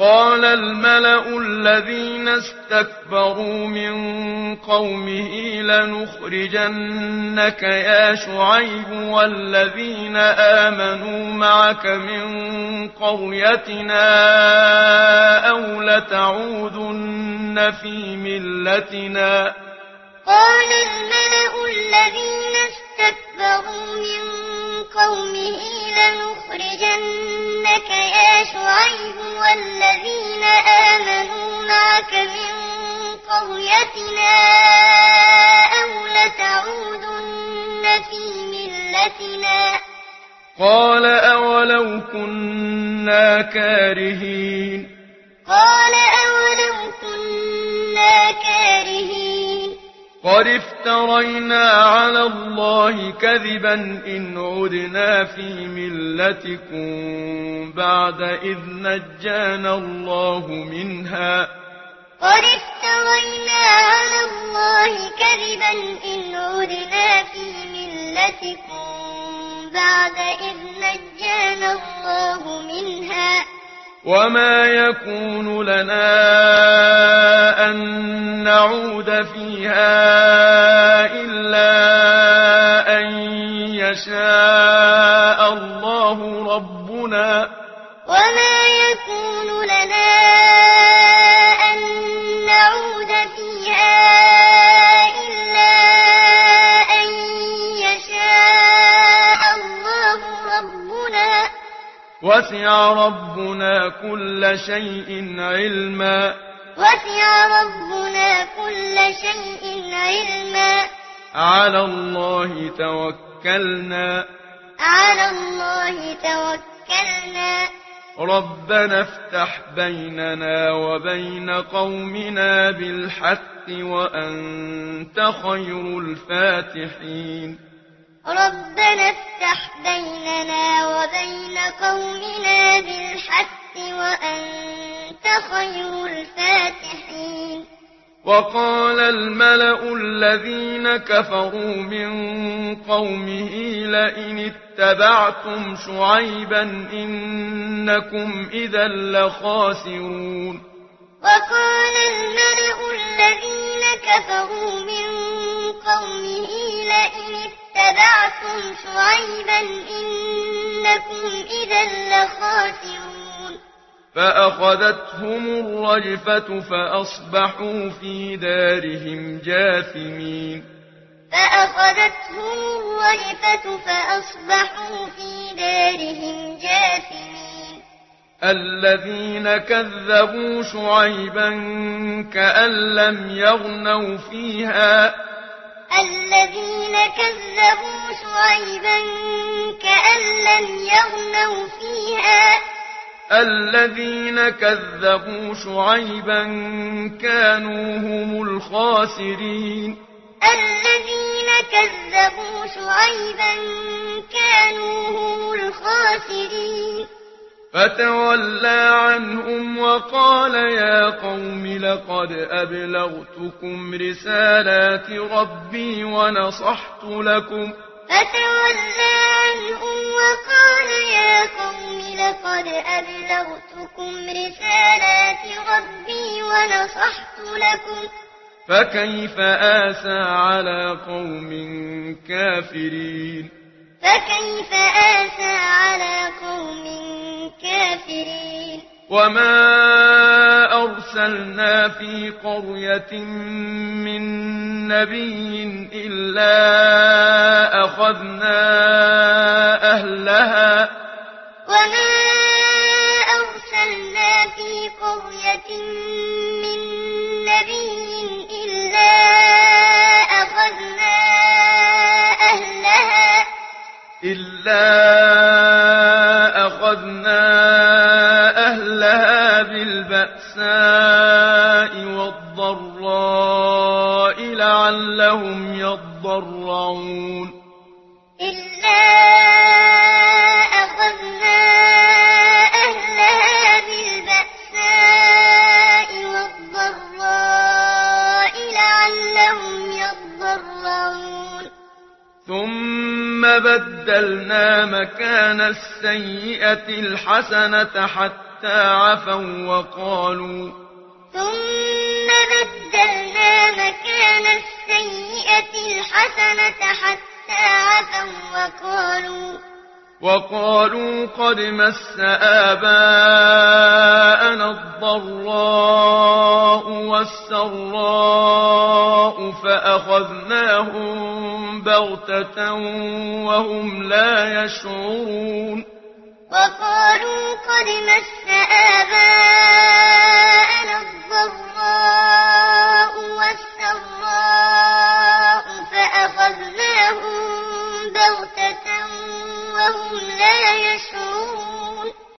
قال الملأ الذين استكبروا من قومه لنخرجنك يا شعيب والذين آمنوا معك من قريتنا أو لتعودن في ملتنا. قال الملأ الذين استكبروا من قومه لنخرجنك يا شعيب والذين آمنوا معك من قريتنا أو لتعودن في ملتنا. قال أولو كنا كارهين. قال أولو كنا كارهين. قد افترينا على الله كذبا إن عدنا في ملتكم بعد إذ نجانا الله منها. قد افترينا على الله كذبا إن عدنا في ملتكم بعد إذ نجانا الله منها. وما يكون لنا أن نعود فيها إلا أن يشاء الله ربنا. وما يكون لنا أن نعود فيها إلا أن يشاء الله ربنا. وسع ربنا كل شيء علما. وسع ربنا كل شيء علما. على الله توكلنا. على الله توكلنا. ربنا افتح بيننا وبين قومنا بالحق وأنت خير الفاتحين. ربنا افتح بيننا وبين قومنا بالحق وأنت خير الفاتحين. وقال الملأ الذين كفروا من قومه لئن اتبعتم شعيبا إنكم إذا لخاسرون. وقال الملأ الذين كفروا من قومه لئن اتبعتم شعيبا إنكم إذا لخاسرون. فأخذتهم الرجفة فأصبحوا في دارهم جاثمين. فأخذتهم الرجفة فأصبحوا في دارهم جاثمين. الذين كذبوا شعيبا كأن لم يغنوا فيها. الذين كذبوا شعيبا كأن لم يغنوا فيها. الذين كذبوا شعيبا كانوا هم الخاسرين. الذين كذبوا شعيبا كانوا هم الخاسرين. فتولى عنهم وقال يا قوم لقد أبلغتكم رسالات ربي ونصحت لكم. فتولى عنهم وقال يا قوم لقد أبلغتكم رسالات ربي ونصحت لكم. فكيف آسى على قوم كافرين. فكيف آسى على قوم كافرين. وما أرسلنا في قرية من نبي إلا أخذنا أهلها. وما أرسلنا في قرية من نبي إلا أخذنا أهلها. بالبأساء والضراء لعلهم يضرعون. إلا أخذنا أهلها بالبأساء والضراء لعلهم يضرعون. ثم بدلنا مكان السيئة الحسنة حتى حتى عفوا وقالوا ثم بدلنا مكان السيئة الحسنة حتى عفوا وقالوا قد مس آباءنا الضراء والسراء فأخذناهم بغتة وهم لا يشعرون وقالوا قد مس آباءنا الضراء